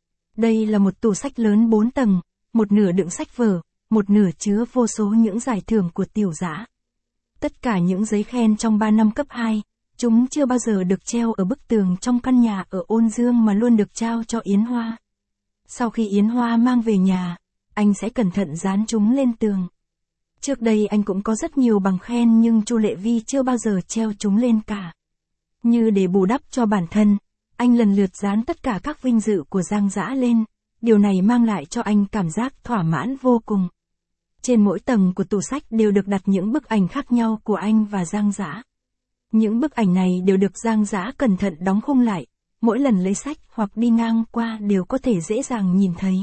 Đây là một tủ sách lớn bốn tầng, một nửa đựng sách vở, một nửa chứa vô số những giải thưởng của Tiểu Dã. Tất cả những giấy khen trong ba năm cấp hai, chúng chưa bao giờ được treo ở bức tường trong căn nhà ở Ôn Dương mà luôn được trao cho Yến Hoa. Sau khi Yến Hoa mang về nhà, anh sẽ cẩn thận dán chúng lên tường. Trước đây anh cũng có rất nhiều bằng khen nhưng Chu Lệ Vi chưa bao giờ treo chúng lên cả. Như để bù đắp cho bản thân, anh lần lượt dán tất cả các vinh dự của Giang Dã lên, điều này mang lại cho anh cảm giác thỏa mãn vô cùng. Trên mỗi tầng của tủ sách đều được đặt những bức ảnh khác nhau của anh và Giang Dã. Những bức ảnh này đều được Giang Dã cẩn thận đóng khung lại, mỗi lần lấy sách hoặc đi ngang qua đều có thể dễ dàng nhìn thấy.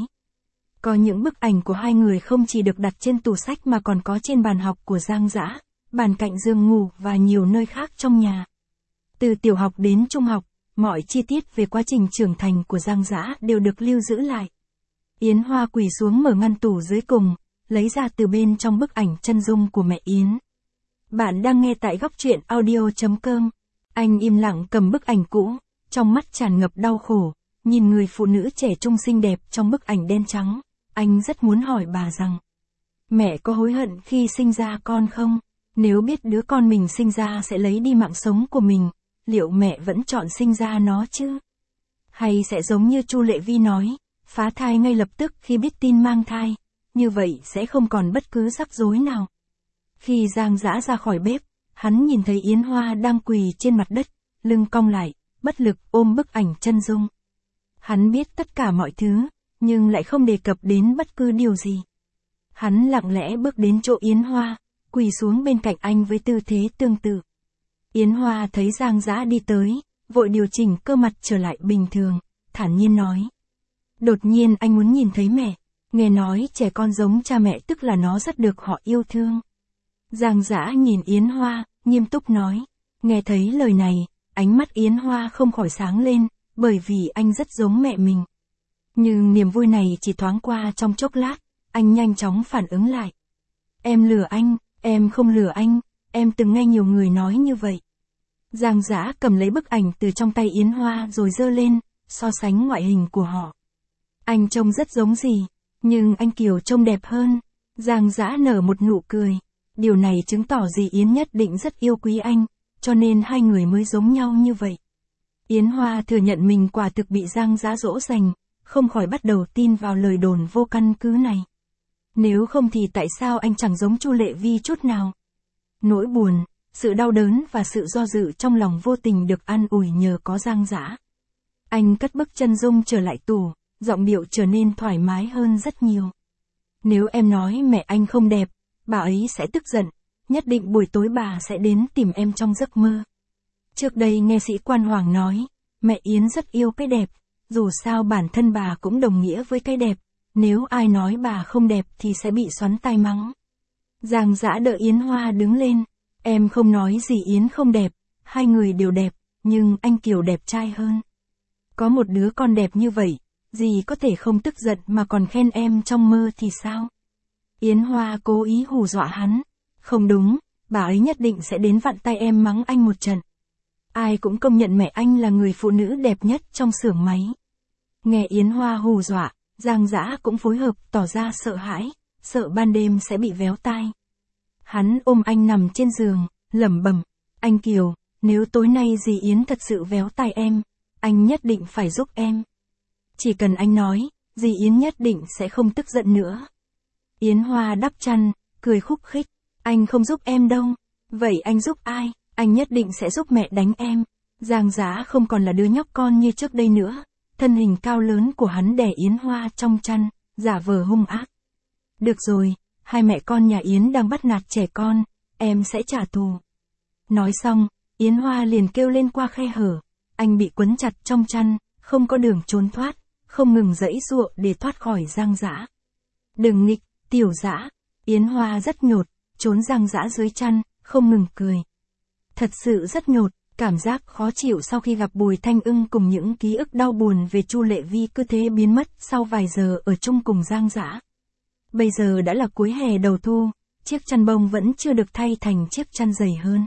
Có những bức ảnh của hai người không chỉ được đặt trên tủ sách mà còn có trên bàn học của Giang Dã, bàn cạnh giường ngủ và nhiều nơi khác trong nhà. Từ tiểu học đến trung học, mọi chi tiết về quá trình trưởng thành của Giang Dã đều được lưu giữ lại. Yến Hoa quỳ xuống mở ngăn tủ dưới cùng, lấy ra từ bên trong bức ảnh chân dung của mẹ Yến. Bạn đang nghe tại góc truyện audio chấm com. Anh im lặng cầm bức ảnh cũ, trong mắt tràn ngập đau khổ, nhìn người phụ nữ trẻ trung xinh đẹp trong bức ảnh đen trắng. Anh rất muốn hỏi bà rằng, mẹ có hối hận khi sinh ra con không? Nếu biết đứa con mình sinh ra sẽ lấy đi mạng sống của mình, liệu mẹ vẫn chọn sinh ra nó chứ? Hay sẽ giống như Chu Lệ Vi nói, phá thai ngay lập tức khi biết tin mang thai, như vậy sẽ không còn bất cứ rắc rối nào. Khi Giang Dã ra khỏi bếp, hắn nhìn thấy Yến Hoa đang quỳ trên mặt đất, lưng cong lại, bất lực ôm bức ảnh chân dung. Hắn biết tất cả mọi thứ, nhưng lại không đề cập đến bất cứ điều gì. Hắn lặng lẽ bước đến chỗ Yến Hoa, quỳ xuống bên cạnh anh với tư thế tương tự. Yến Hoa thấy Giang Dã đi tới, vội điều chỉnh cơ mặt trở lại bình thường, thản nhiên nói. Đột nhiên anh muốn nhìn thấy mẹ, nghe nói trẻ con giống cha mẹ tức là nó rất được họ yêu thương. Giang Dã nhìn Yến Hoa, nghiêm túc nói. Nghe thấy lời này, ánh mắt Yến Hoa không khỏi sáng lên, bởi vì anh rất giống mẹ mình. Nhưng niềm vui này chỉ thoáng qua trong chốc lát, anh nhanh chóng phản ứng lại. Em lừa anh, em không lừa anh, em từng nghe nhiều người nói như vậy. Giang Dã cầm lấy bức ảnh từ trong tay Yến Hoa rồi giơ lên, so sánh ngoại hình của họ. Anh trông rất giống gì, nhưng anh Kiều trông đẹp hơn. Giang Dã nở một nụ cười. Điều này chứng tỏ gì Yến nhất định rất yêu quý anh, cho nên hai người mới giống nhau như vậy. Yến Hoa thừa nhận mình quả thực bị Giang Dã dỗ dành, không khỏi bắt đầu tin vào lời đồn vô căn cứ này. Nếu không thì tại sao anh chẳng giống Chu Lệ Vi chút nào? Nỗi buồn, sự đau đớn và sự do dự trong lòng vô tình được an ủi nhờ có Giang Dã. Anh cất bức chân dung trở lại tủ, giọng điệu trở nên thoải mái hơn rất nhiều. Nếu em nói mẹ anh không đẹp, bà ấy sẽ tức giận, nhất định buổi tối bà sẽ đến tìm em trong giấc mơ. Trước đây nghe sĩ Quan Hoàng nói, mẹ Yến rất yêu cái đẹp, dù sao bản thân bà cũng đồng nghĩa với cái đẹp, nếu ai nói bà không đẹp thì sẽ bị xoắn tai mắng. Giang Dã đỡ Yến Hoa đứng lên, em không nói gì Yến không đẹp, hai người đều đẹp, nhưng anh Kiều đẹp trai hơn. Có một đứa con đẹp như vậy, dì có thể không tức giận mà còn khen em trong mơ thì sao? Yến Hoa cố ý hù dọa hắn. Không đúng, bà ấy nhất định sẽ đến vặn tay em mắng anh một trận. Ai cũng công nhận mẹ anh là người phụ nữ đẹp nhất trong xưởng máy. Nghe Yến Hoa hù dọa, Giang Dã cũng phối hợp tỏ ra sợ hãi, sợ ban đêm sẽ bị véo tai. Hắn ôm anh nằm trên giường, lẩm bẩm, anh Kiều, nếu tối nay dì Yến thật sự véo tai em, anh nhất định phải giúp em. Chỉ cần anh nói, dì Yến nhất định sẽ không tức giận nữa. Yến Hoa đắp chăn, cười khúc khích, anh không giúp em đâu, vậy anh giúp ai, anh nhất định sẽ giúp mẹ đánh em. Giang Dã không còn là đứa nhóc con như trước đây nữa, thân hình cao lớn của hắn đè Yến Hoa trong chăn, giả vờ hung ác. Được rồi, hai mẹ con nhà Yến đang bắt nạt trẻ con, em sẽ trả thù. Nói xong, Yến Hoa liền kêu lên qua khe hở, anh bị quấn chặt trong chăn, không có đường trốn thoát, không ngừng giãy giụa để thoát khỏi Giang Dã. Đừng nghịch, tiểu Dã. Yến Hoa rất nhột, trốn Giang Dã dưới chăn, không ngừng cười. Thật sự rất nhột, cảm giác khó chịu sau khi gặp Bùi Thanh Ưng cùng những ký ức đau buồn về Chu Lệ Vi cứ thế biến mất sau vài giờ ở chung cùng Giang Dã. Bây giờ đã là cuối hè đầu thu, chiếc chăn bông vẫn chưa được thay thành chiếc chăn dày hơn.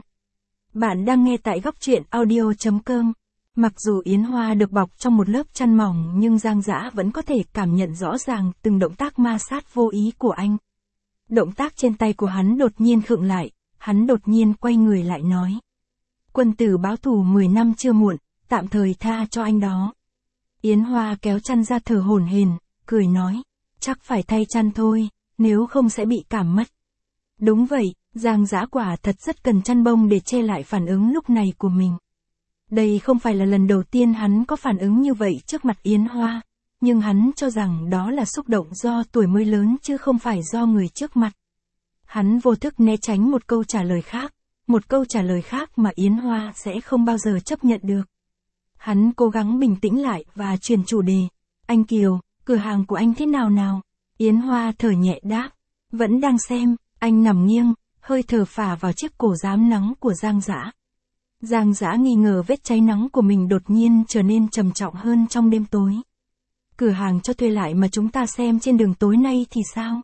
Bạn đang nghe tại góc truyện audio chấm com. Mặc dù Yến Hoa được bọc trong một lớp chăn mỏng nhưng Giang Dã vẫn có thể cảm nhận rõ ràng từng động tác ma sát vô ý của anh. Động tác trên tay của hắn đột nhiên khựng lại, hắn đột nhiên quay người lại nói. Quân tử báo thù mười năm chưa muộn, tạm thời tha cho anh đó. Yến Hoa kéo chăn ra thở hổn hển, cười nói, chắc phải thay chăn thôi, nếu không sẽ bị cảm mất. Đúng vậy, Giang Dã quả thật rất cần chăn bông để che lại phản ứng lúc này của mình. Đây không phải là lần đầu tiên hắn có phản ứng như vậy trước mặt Yến Hoa, nhưng hắn cho rằng đó là xúc động do tuổi mới lớn chứ không phải do người trước mặt. Hắn vô thức né tránh một câu trả lời khác, một câu trả lời khác mà Yến Hoa sẽ không bao giờ chấp nhận được. Hắn cố gắng bình tĩnh lại và chuyển chủ đề. Anh Kiều, cửa hàng của anh thế nào nào? Yến Hoa thở nhẹ đáp. Vẫn đang xem. Anh nằm nghiêng, hơi thở phả vào chiếc cổ rám nắng của Giang Dã. Giang Dã nghi ngờ vết cháy nắng của mình đột nhiên trở nên trầm trọng hơn trong đêm tối. Cửa hàng cho thuê lại mà chúng ta xem trên đường tối nay thì sao?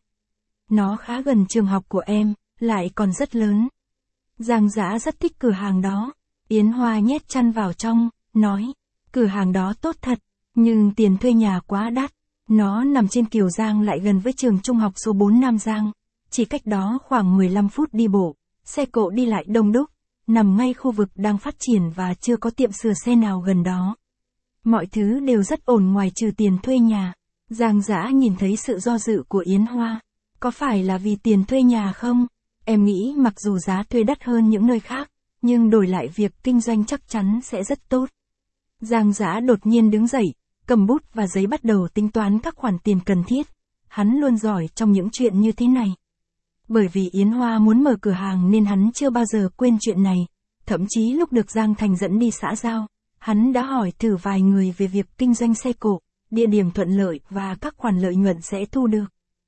Nó khá gần trường học của em, lại còn rất lớn. Giang Dã rất thích cửa hàng đó. Yến Hoa nhét chăn vào trong, nói, cửa hàng đó tốt thật, nhưng tiền thuê nhà quá đắt. Nó nằm trên Kiều Giang lại gần với trường trung học số bốn Nam Giang, chỉ cách đó khoảng mười lăm phút đi bộ, xe cộ đi lại đông đúc, nằm ngay khu vực đang phát triển và chưa có tiệm sửa xe nào gần đó. Mọi thứ đều rất ổn ngoài trừ tiền thuê nhà. Giang Dã nhìn thấy sự do dự của Yến Hoa. Có phải là vì tiền thuê nhà không? Em nghĩ mặc dù giá thuê đắt hơn những nơi khác, nhưng đổi lại việc kinh doanh chắc chắn sẽ rất tốt. Giang Dã đột nhiên đứng dậy, cầm bút và giấy bắt đầu tính toán các khoản tiền cần thiết. Hắn luôn giỏi trong những chuyện như thế này. Bởi vì Yến Hoa muốn mở cửa hàng nên hắn chưa bao giờ quên chuyện này. Thậm chí lúc được Giang Thành dẫn đi xã giao, hắn đã hỏi thử vài người về việc kinh doanh xe cộ, địa điểm thuận lợi và các khoản lợi nhuận sẽ thu được.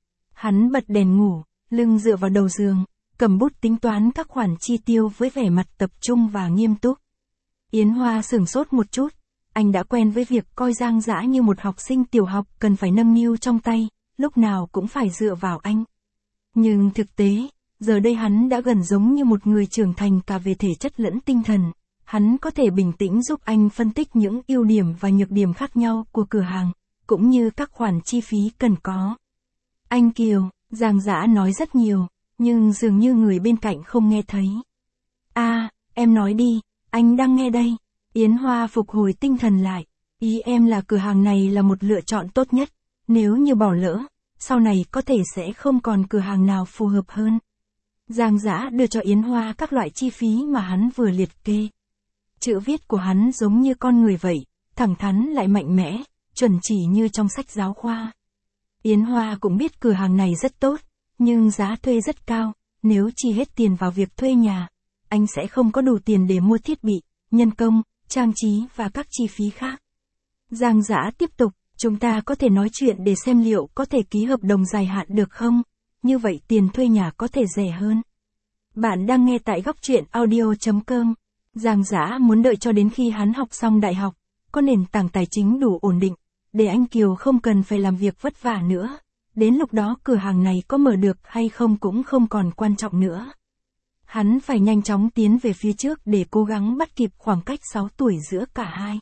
Hắn bật đèn ngủ, lưng dựa vào đầu giường, cầm bút tính toán các khoản chi tiêu với vẻ mặt tập trung và nghiêm túc. Yến Hoa sửng sốt một chút, anh đã quen với việc coi Giang Dã như một học sinh tiểu học cần phải nâng niu trong tay, lúc nào cũng phải dựa vào anh. Nhưng thực tế, giờ đây hắn đã gần giống như một người trưởng thành cả về thể chất lẫn tinh thần. Hắn có thể bình tĩnh giúp anh phân tích những ưu điểm và nhược điểm khác nhau của cửa hàng, cũng như các khoản chi phí cần có. Anh Kiều, Giang Dã nói rất nhiều, nhưng dường như người bên cạnh không nghe thấy. À, em nói đi, anh đang nghe đây. Yến Hoa phục hồi tinh thần lại. Ý em là cửa hàng này là một lựa chọn tốt nhất. Nếu như bỏ lỡ, sau này có thể sẽ không còn cửa hàng nào phù hợp hơn. Giang Dã đưa cho Yến Hoa các loại chi phí mà hắn vừa liệt kê. Chữ viết của hắn giống như con người vậy, thẳng thắn lại mạnh mẽ, chuẩn chỉ như trong sách giáo khoa. Yến Hoa cũng biết cửa hàng này rất tốt, nhưng giá thuê rất cao, nếu chi hết tiền vào việc thuê nhà, anh sẽ không có đủ tiền để mua thiết bị, nhân công, trang trí và các chi phí khác. Giang Dã tiếp tục, chúng ta có thể nói chuyện để xem liệu có thể ký hợp đồng dài hạn được không, như vậy tiền thuê nhà có thể rẻ hơn. Bạn đang nghe tại góc truyện audio chấm com. Giang Dã muốn đợi cho đến khi hắn học xong đại học, có nền tảng tài chính đủ ổn định, để anh Kiều không cần phải làm việc vất vả nữa. Đến lúc đó cửa hàng này có mở được hay không cũng không còn quan trọng nữa. Hắn phải nhanh chóng tiến về phía trước để cố gắng bắt kịp khoảng cách sáu tuổi giữa cả hai.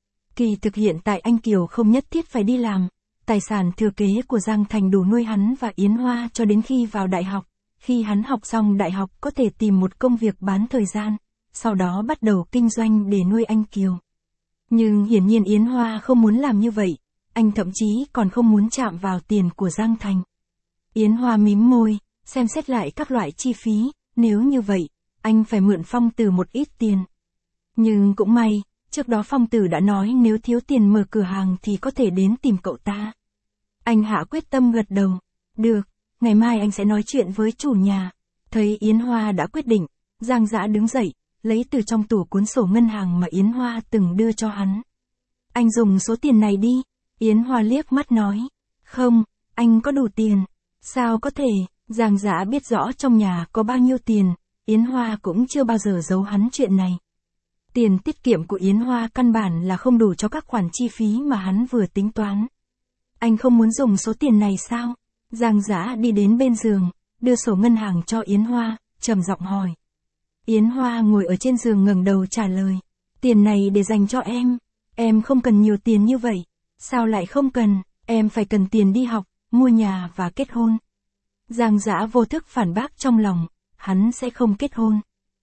Kỳ thực hiện tại anh Kiều không nhất thiết phải đi làm, tài sản thừa kế của Giang Thành đủ nuôi hắn và Yến Hoa cho đến khi vào đại học. Khi hắn học xong đại học có thể tìm một công việc bán thời gian, sau đó bắt đầu kinh doanh để nuôi anh Kiều. Nhưng hiển nhiên Yến Hoa không muốn làm như vậy, anh thậm chí còn không muốn chạm vào tiền của Giang Thành. Yến Hoa mím môi, xem xét lại các loại chi phí, nếu như vậy, anh phải mượn Phong Tử một ít tiền. Nhưng cũng may, trước đó Phong Tử đã nói nếu thiếu tiền mở cửa hàng thì có thể đến tìm cậu ta. Anh hạ quyết tâm gật đầu. Được, ngày mai anh sẽ nói chuyện với chủ nhà. Thấy Yến Hoa đã quyết định, Giang Dã đứng dậy, lấy từ trong tủ cuốn sổ ngân hàng mà Yến Hoa từng đưa cho hắn. Anh dùng số tiền này đi. Yến Hoa liếc mắt nói. Không, anh có đủ tiền. Sao có thể, Giang Dã biết rõ trong nhà có bao nhiêu tiền, Yến Hoa cũng chưa bao giờ giấu hắn chuyện này. Tiền tiết kiệm của Yến Hoa căn bản là không đủ cho các khoản chi phí mà hắn vừa tính toán. Anh không muốn dùng số tiền này sao? Giang Dã đi đến bên giường, đưa sổ ngân hàng cho Yến Hoa, trầm giọng hỏi. Yến Hoa ngồi ở trên giường ngẩng đầu trả lời. Tiền này để dành cho em. Em không cần nhiều tiền như vậy. Sao lại không cần? Em phải cần tiền đi học, mua nhà và kết hôn. Giang Dã vô thức phản bác trong lòng. Hắn sẽ không kết hôn.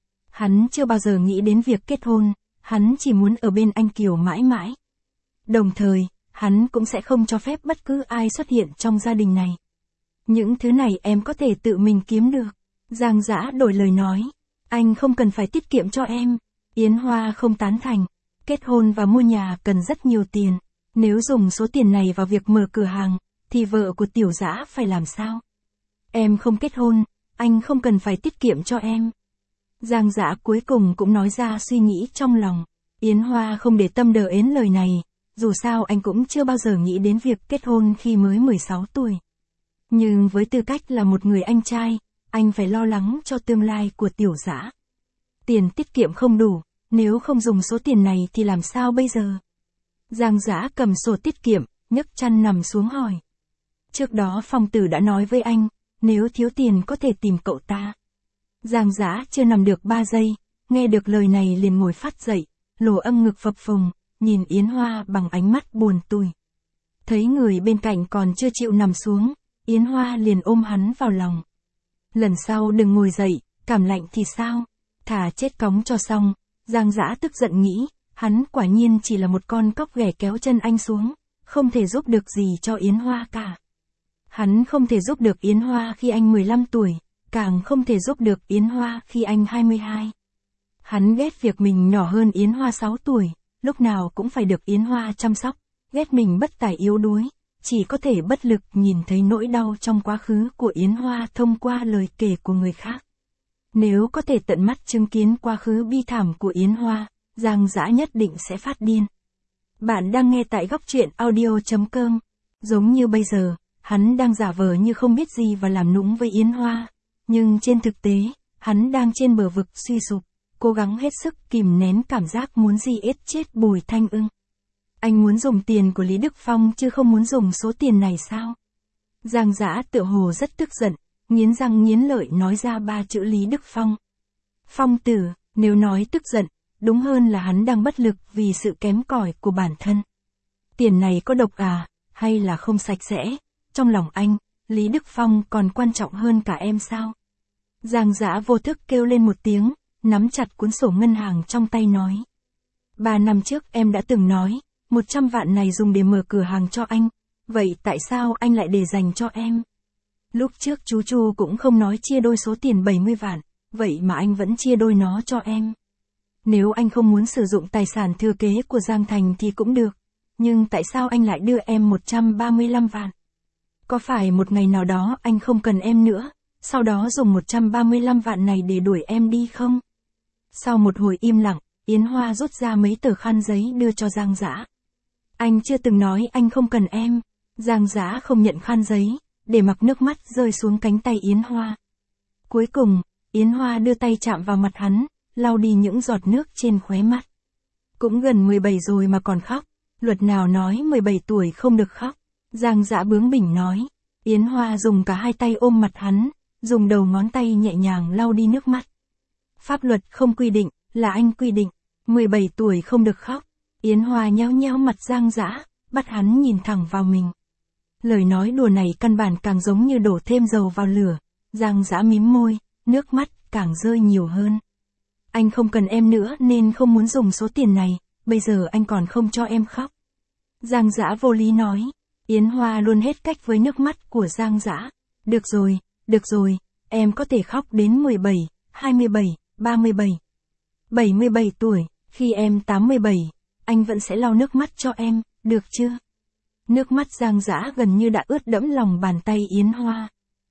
Hắn chưa bao giờ nghĩ đến việc kết hôn. Hắn chỉ muốn ở bên anh Kiều mãi mãi. Đồng thời, hắn cũng sẽ không cho phép bất cứ ai xuất hiện trong gia đình này. Những thứ này em có thể tự mình kiếm được. Giang Dã đổi lời nói. Anh không cần phải tiết kiệm cho em. Yến Hoa không tán thành. Kết hôn và mua nhà cần rất nhiều tiền. Nếu dùng số tiền này vào việc mở cửa hàng, thì vợ của Tiểu Dã phải làm sao? Em không kết hôn, anh không cần phải tiết kiệm cho em. Giang Dã cuối cùng cũng nói ra suy nghĩ trong lòng. Yến Hoa không để tâm đờ ến lời này, dù sao anh cũng chưa bao giờ nghĩ đến việc kết hôn khi mới mười sáu tuổi. Nhưng với tư cách là một người anh trai, anh phải lo lắng cho tương lai của Tiểu Dã. Tiền tiết kiệm không đủ, nếu không dùng số tiền này thì làm sao bây giờ? Giang Dã cầm sổ tiết kiệm, nhấc chăn nằm xuống hỏi. Trước đó Phong Tử đã nói với anh, nếu thiếu tiền có thể tìm cậu ta. Giang Dã chưa nằm được ba giây, nghe được lời này liền ngồi phát dậy, lồ âm ngực phập phồng, nhìn Yến Hoa bằng ánh mắt buồn tủi. Thấy người bên cạnh còn chưa chịu nằm xuống, Yến Hoa liền ôm hắn vào lòng. Lần sau đừng ngồi dậy, cảm lạnh thì sao? Thả chết cóng cho xong. Giang Dã tức giận nghĩ, hắn quả nhiên chỉ là một con cóc ghẻ kéo chân anh xuống, không thể giúp được gì cho Yến Hoa cả. Hắn không thể giúp được Yến Hoa khi anh mười lăm tuổi, càng không thể giúp được Yến Hoa khi anh hai mươi hai. Hắn ghét việc mình nhỏ hơn Yến Hoa sáu tuổi, lúc nào cũng phải được Yến Hoa chăm sóc, ghét mình bất tài yếu đuối, chỉ có thể bất lực nhìn thấy nỗi đau trong quá khứ của Yến Hoa thông qua lời kể của người khác. Nếu có thể tận mắt chứng kiến quá khứ bi thảm của Yến Hoa, Giang Dã nhất định sẽ phát điên. Bạn đang nghe tại góc truyện audio chấm com. Giống như bây giờ, hắn đang giả vờ như không biết gì và làm nũng với Yến Hoa. Nhưng trên thực tế, hắn đang trên bờ vực suy sụp, cố gắng hết sức kìm nén cảm giác muốn gì ết chết Bùi Thanh Ưng. Anh muốn dùng tiền của Lý Đức Phong chứ không muốn dùng số tiền này sao? Giang Dã tựa hồ rất tức giận, nghiến răng nghiến lợi nói ra ba chữ Lý Đức Phong. Phong Tử, nếu nói tức giận, đúng hơn là hắn đang bất lực vì sự kém cỏi của bản thân. Tiền này có độc à, hay là không sạch sẽ? Trong lòng anh, Lý Đức Phong còn quan trọng hơn cả em sao? Giang Dã vô thức kêu lên một tiếng, nắm chặt cuốn sổ ngân hàng trong tay nói. Ba năm trước em đã từng nói, một trăm vạn này dùng để mở cửa hàng cho anh, vậy tại sao anh lại để dành cho em? Lúc trước chú Chu cũng không nói chia đôi số tiền bảy mươi vạn, vậy mà anh vẫn chia đôi nó cho em. Nếu anh không muốn sử dụng tài sản thừa kế của Giang Thành thì cũng được, nhưng tại sao anh lại đưa em một trăm ba mươi lăm vạn? Có phải một ngày nào đó anh không cần em nữa, sau đó dùng một trăm ba mươi lăm vạn này để đuổi em đi không? Sau một hồi im lặng, Yến Hoa rút ra mấy tờ khăn giấy đưa cho Giang Dã. Anh chưa từng nói anh không cần em. Giang Dã không nhận khăn giấy, để mặc nước mắt rơi xuống cánh tay Yến Hoa. Cuối cùng, Yến Hoa đưa tay chạm vào mặt hắn, lau đi những giọt nước trên khóe mắt. Cũng gần mười bảy rồi mà còn khóc, luật nào nói mười bảy tuổi không được khóc? Giang Dã bướng bỉnh nói. Yến Hoa dùng cả hai tay ôm mặt hắn, dùng đầu ngón tay nhẹ nhàng lau đi nước mắt. Pháp luật không quy định, là anh quy định, mười bảy tuổi không được khóc. Yến Hoa nhéo nhéo mặt Giang Dã, bắt hắn nhìn thẳng vào mình. Lời nói đùa này căn bản càng giống như đổ thêm dầu vào lửa. Giang Dã mím môi, nước mắt càng rơi nhiều hơn. Anh không cần em nữa nên không muốn dùng số tiền này, bây giờ anh còn không cho em khóc. Giang Dã vô lý nói. Yến Hoa luôn hết cách với nước mắt của Giang Dã. Được rồi, được rồi, em có thể khóc đến mười bảy, hai mươi bảy, ba mươi bảy, bảy mươi bảy tuổi, khi em tám mươi bảy, anh vẫn sẽ lau nước mắt cho em, được chưa? Nước mắt Giang Dã gần như đã ướt đẫm lòng bàn tay Yến Hoa.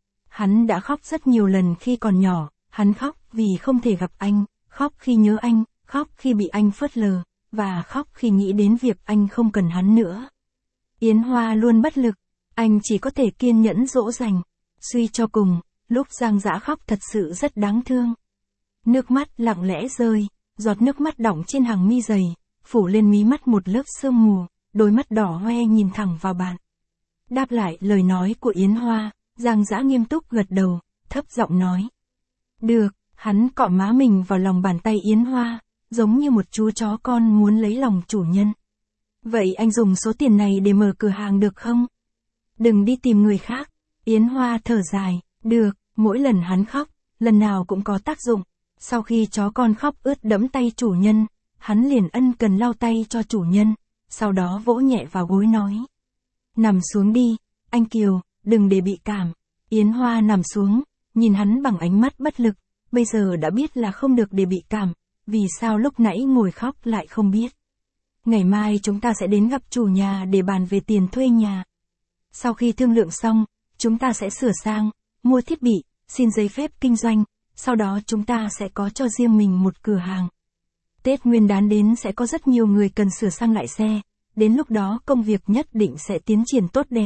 Hắn đã khóc rất nhiều lần khi còn nhỏ, hắn khóc vì không thể gặp anh, khóc khi nhớ anh, khóc khi bị anh phớt lờ, và khóc khi nghĩ đến việc anh không cần hắn nữa. Yến Hoa luôn bất lực, anh chỉ có thể kiên nhẫn dỗ dành. Suy cho cùng, lúc Giang Dã khóc thật sự rất đáng thương. Nước mắt lặng lẽ rơi, giọt nước mắt đọng trên hàng mi dày, phủ lên mí mắt một lớp sương mù, đôi mắt đỏ hoe nhìn thẳng vào bạn. Đáp lại lời nói của Yến Hoa, Giang Dã nghiêm túc gật đầu, thấp giọng nói. Được, hắn cọ má mình vào lòng bàn tay Yến Hoa, giống như một chú chó con muốn lấy lòng chủ nhân. Vậy anh dùng số tiền này để mở cửa hàng được không? Đừng đi tìm người khác. Yến Hoa thở dài, được, mỗi lần hắn khóc, lần nào cũng có tác dụng. Sau khi chó con khóc ướt đẫm tay chủ nhân, hắn liền ân cần lau tay cho chủ nhân, sau đó vỗ nhẹ vào gối nói. Nằm xuống đi, anh Kiều, đừng để bị cảm. Yến Hoa nằm xuống, nhìn hắn bằng ánh mắt bất lực, bây giờ đã biết là không được để bị cảm, vì sao lúc nãy ngồi khóc lại không biết. Ngày mai chúng ta sẽ đến gặp chủ nhà để bàn về tiền thuê nhà. Sau khi thương lượng xong, chúng ta sẽ sửa sang, mua thiết bị, xin giấy phép kinh doanh, sau đó chúng ta sẽ có cho riêng mình một cửa hàng. Tết Nguyên đán đến sẽ có rất nhiều người cần sửa sang lại xe, đến lúc đó công việc nhất định sẽ tiến triển tốt đẹp.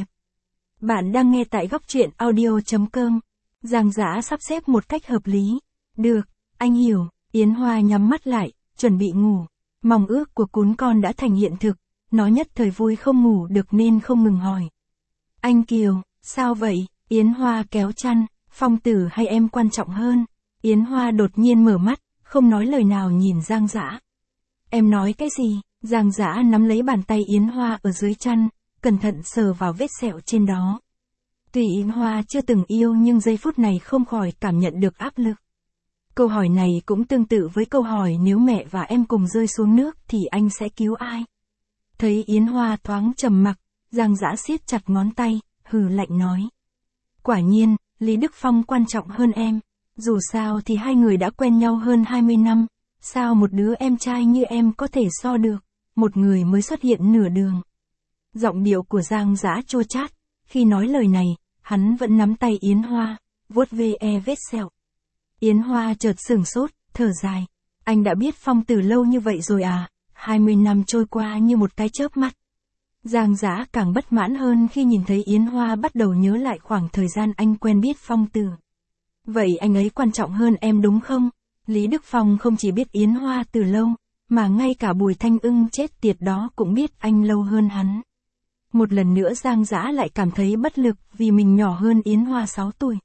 Bạn đang nghe tại góc truyện audio chấm com. Giang Dã sắp xếp một cách hợp lý. Được, anh hiểu. Yến Hoa nhắm mắt lại, chuẩn bị ngủ. Mong ước của cún con đã thành hiện thực, nó nhất thời vui không ngủ được nên không ngừng hỏi. Anh Kiều, sao vậy? Yến Hoa kéo chăn, Phong Tử hay em quan trọng hơn? Yến Hoa đột nhiên mở mắt, không nói lời nào nhìn Giang Dã. Em nói cái gì? Giang Dã nắm lấy bàn tay Yến Hoa ở dưới chăn, cẩn thận sờ vào vết sẹo trên đó. Tuy Yến Hoa chưa từng yêu nhưng giây phút này không khỏi cảm nhận được áp lực. Câu hỏi này cũng tương tự với câu hỏi nếu mẹ và em cùng rơi xuống nước thì anh sẽ cứu ai? Thấy Yến Hoa thoáng trầm mặc, Giang Dã siết chặt ngón tay, hừ lạnh nói. Quả nhiên, Lý Đức Phong quan trọng hơn em. Dù sao thì hai người đã quen nhau hơn hai mươi năm, sao một đứa em trai như em có thể so được, một người mới xuất hiện nửa đường. Giọng điệu của Giang Dã chua chát, khi nói lời này, hắn vẫn nắm tay Yến Hoa, vuốt ve vết sẹo. Yến Hoa chợt sửng sốt, thở dài. Anh đã biết Phong Tử lâu như vậy rồi à, hai mươi năm trôi qua như một cái chớp mắt. Giang Dã càng bất mãn hơn khi nhìn thấy Yến Hoa bắt đầu nhớ lại khoảng thời gian anh quen biết Phong Tử. Vậy anh ấy quan trọng hơn em đúng không? Lý Đức Phong không chỉ biết Yến Hoa từ lâu, mà ngay cả Bùi Thanh Ưng chết tiệt đó cũng biết anh lâu hơn hắn. Một lần nữa Giang Dã lại cảm thấy bất lực vì mình nhỏ hơn Yến Hoa sáu tuổi.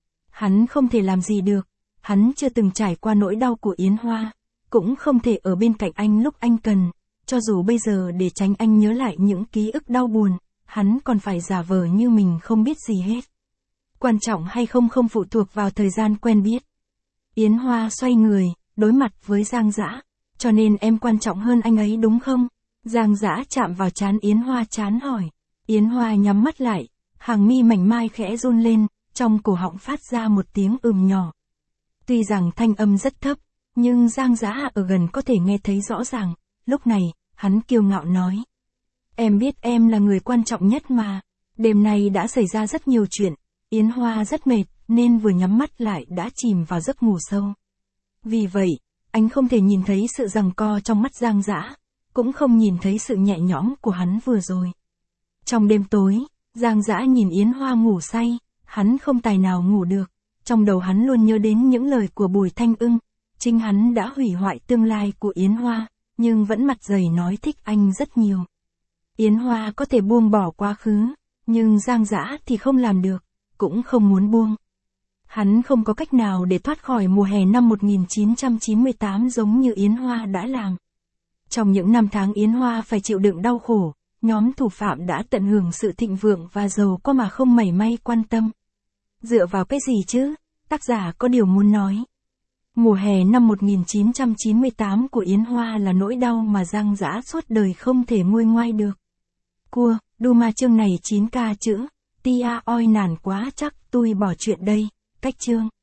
Hắn không thể làm gì được, hắn chưa từng trải qua nỗi đau của Yến Hoa, cũng không thể ở bên cạnh anh lúc anh cần, cho dù bây giờ để tránh anh nhớ lại những ký ức đau buồn, hắn còn phải giả vờ như mình không biết gì hết. Quan trọng hay không không phụ thuộc vào thời gian quen biết. Yến Hoa xoay người, đối mặt với Giang Dã, cho nên em quan trọng hơn anh ấy đúng không? Giang Dã chạm vào trán Yến Hoa chán hỏi. Yến Hoa nhắm mắt lại, hàng mi mảnh mai khẽ run lên, trong cổ họng phát ra một tiếng ừm nhỏ. Tuy rằng thanh âm rất thấp, nhưng Giang Dã ở gần có thể nghe thấy rõ ràng, lúc này, hắn kiêu ngạo nói. Em biết em là người quan trọng nhất mà, đêm nay đã xảy ra rất nhiều chuyện, Yến Hoa rất mệt, nên vừa nhắm mắt lại đã chìm vào giấc ngủ sâu. Vì vậy, anh không thể nhìn thấy sự giằng co trong mắt Giang Dã, cũng không nhìn thấy sự nhẹ nhõm của hắn vừa rồi. Trong đêm tối, Giang Dã nhìn Yến Hoa ngủ say, hắn không tài nào ngủ được, trong đầu hắn luôn nhớ đến những lời của Bùi Thanh Ưng, chính hắn đã hủy hoại tương lai của Yến Hoa, nhưng vẫn mặt dày nói thích anh rất nhiều. Yến Hoa có thể buông bỏ quá khứ, nhưng Giang Dã thì không làm được, cũng không muốn buông. Hắn không có cách nào để thoát khỏi mùa hè năm một nghìn chín trăm chín mươi tám giống như Yến Hoa đã làm. Trong những năm tháng Yến Hoa phải chịu đựng đau khổ, nhóm thủ phạm đã tận hưởng sự thịnh vượng và giàu có mà không mảy may quan tâm. Dựa vào cái gì chứ? Tác giả có điều muốn nói. Mùa hè năm một nghìn chín trăm chín mươi tám của Yến Hoa là nỗi đau mà Giang Dã suốt đời không thể nguôi ngoai được. Cua, đu ma chương này chín k chữ, tia oi nản quá chắc tôi bỏ chuyện đây, cách chương.